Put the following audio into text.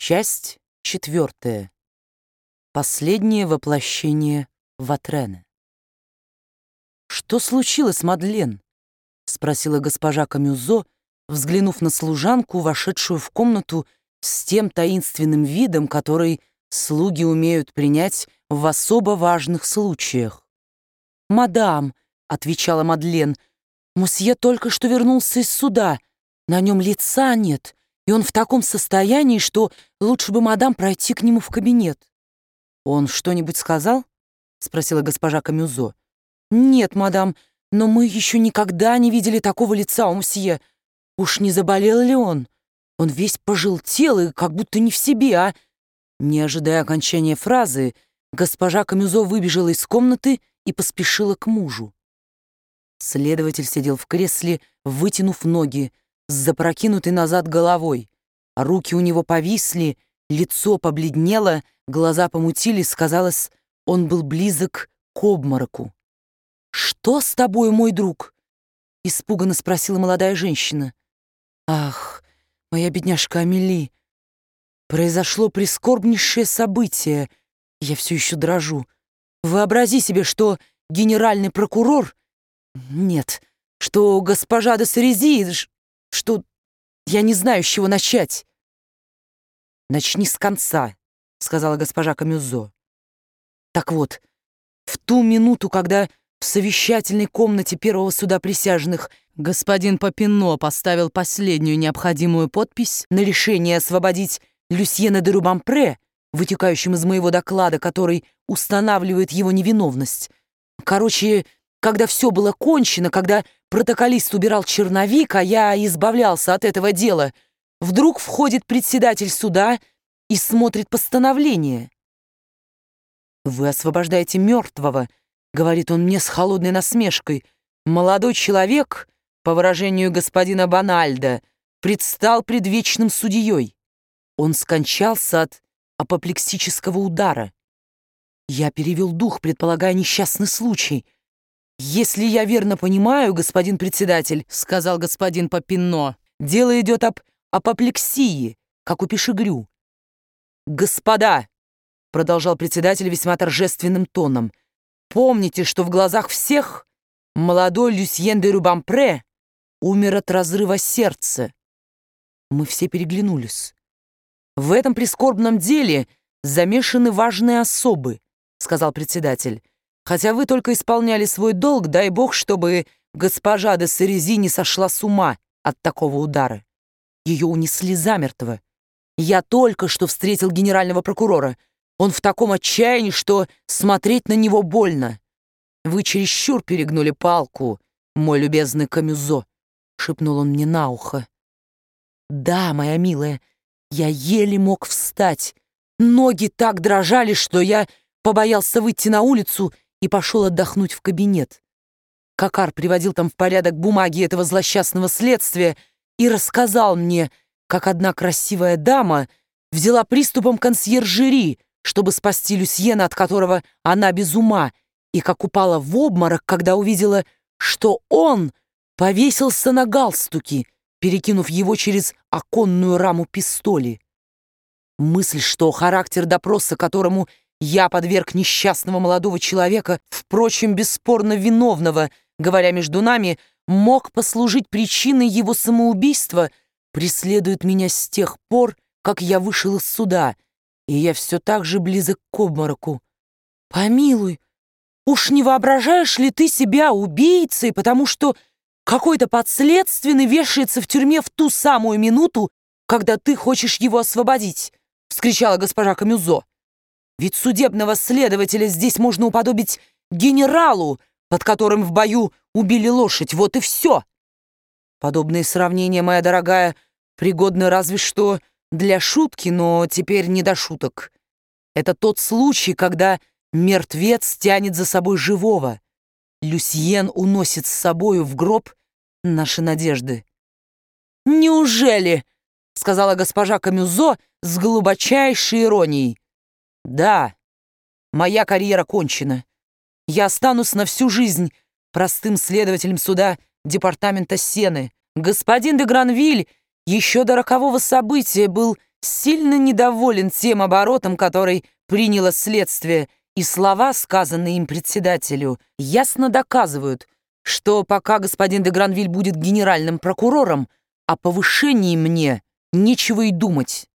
Часть 4. Последнее воплощение Ватрена. «Что случилось, Мадлен?» — спросила госпожа Камюзо, взглянув на служанку, вошедшую в комнату с тем таинственным видом, который слуги умеют принять в особо важных случаях. «Мадам», — отвечала Мадлен, — «мусье только что вернулся из суда. На нем лица нет, и он в таком состоянии, что лучше бы мадам пройти к нему в кабинет». «Он что-нибудь сказал?» — спросила госпожа Камюзо. «Нет, мадам, но мы еще никогда не видели такого лица у мсье. Уж не заболел ли он? Он весь пожелтел и как будто не в себе, а...» Не ожидая окончания фразы, госпожа Камюзо выбежала из комнаты и поспешила к мужу. Следователь сидел в кресле, вытянув ноги, с запрокинутой назад головой. Руки у него повисли, лицо побледнело, глаза помутились, казалось, он был близок к обмороку. «Что с тобой, мой друг?» — испуганно спросила молодая женщина. «Ах, моя бедняжка Амели, произошло прискорбнейшее событие. Я все еще дрожу. Вообрази себе, что генеральный прокурор... Нет, что госпожа де Сарези... что... я не знаю, с чего начать». «Начни с конца», — сказала госпожа Камюзо. «Так вот, в ту минуту, когда в совещательной комнате первого суда присяжных господин Попино поставил последнюю необходимую подпись на решение освободить Люсьена де Рубампре, вытекающим из моего доклада, который устанавливает его невиновность. Короче, когда все было кончено, когда протоколист убирал черновик, а я избавлялся от этого дела, вдруг входит председатель суда и смотрит постановление. «Вы освобождаете мертвого», — говорит он мне с холодной насмешкой. «Молодой человек, по выражению господина Бональда, предстал пред вечным судьей. Он скончался от апоплексического удара. Я перевел дух, предполагая несчастный случай. «Если я верно понимаю, господин председатель, — сказал господин Попино, — дело идет об апоплексии, как у Пешегрю». «Господа, — продолжал председатель весьма торжественным тоном, — помните, что в глазах всех молодой Люсьен де Рубампре умер от разрыва сердца». Мы все переглянулись. «В этом прискорбном деле замешаны важные особы, — сказал председатель. Хотя вы только исполняли свой долг, дай бог, чтобы госпожа де Сарези не сошла с ума от такого удара. Ее унесли замертво. Я только что встретил генерального прокурора. Он в таком отчаянии, что смотреть на него больно. Вы чересчур перегнули палку, мой любезный Камюзо, — шепнул он мне на ухо. Да, моя милая, я еле мог встать. Ноги так дрожали, что я побоялся выйти на улицу и пошел отдохнуть в кабинет. Кокар приводил там в порядок бумаги этого злосчастного следствия и рассказал мне, как одна красивая дама взяла приступом консьержери, чтобы спасти Люсьена, от которого она без ума, и как упала в обморок, когда увидела, что он повесился на галстуке, перекинув его через оконную раму пистоли. Мысль, что характер допроса, которому я подверг несчастного молодого человека, впрочем, бесспорно виновного, говоря между нами, мог послужить причиной его самоубийства, преследует меня с тех пор, как я вышел из суда, и я все так же близок к обмороку. Помилуй, уж не воображаешь ли ты себя убийцей, потому что какой-то подследственный вешается в тюрьме в ту самую минуту, когда ты хочешь его освободить? — вскричала госпожа Камюзо. «Ведь судебного следователя здесь можно уподобить генералу, под которым в бою убили лошадь. Вот и все. Подобные сравнения, моя дорогая, пригодны разве что для шутки, но теперь не до шуток. Это тот случай, когда мертвец тянет за собой живого. Люсьен уносит с собою в гроб наши надежды». «Неужели?» — сказала госпожа Камюзо с глубочайшей иронией. «Да, моя карьера кончена. Я останусь на всю жизнь простым следователем суда департамента Сены. Господин де Гранвиль еще до рокового события был сильно недоволен тем оборотом, который приняло следствие, и слова, сказанные им председателю, ясно доказывают, что пока господин де Гранвиль будет генеральным прокурором, о повышении мне нечего и думать.